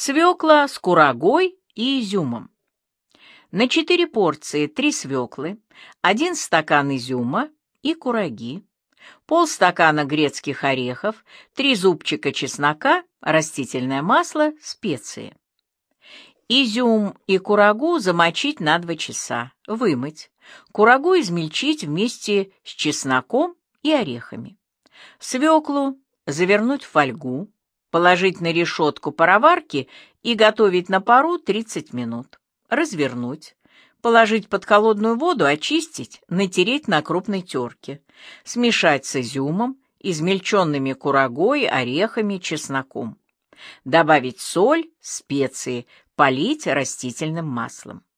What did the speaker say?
Свекла с курагой и изюмом. На 4 порции 3 свеклы, 1 стакан изюма и кураги, полстакана грецких орехов, 3 зубчика чеснока, растительное масло, специи. Изюм и курагу замочить на 2 часа, вымыть. Курагу измельчить вместе с чесноком и орехами. Свеклу завернуть в фольгу, положить на решетку пароварки и готовить на пару 30 минут. Развернуть, положить под холодную воду, очистить, натереть на крупной терке. Смешать с изюмом, измельченными курагой, орехами, чесноком. Добавить соль, специи, полить растительным маслом.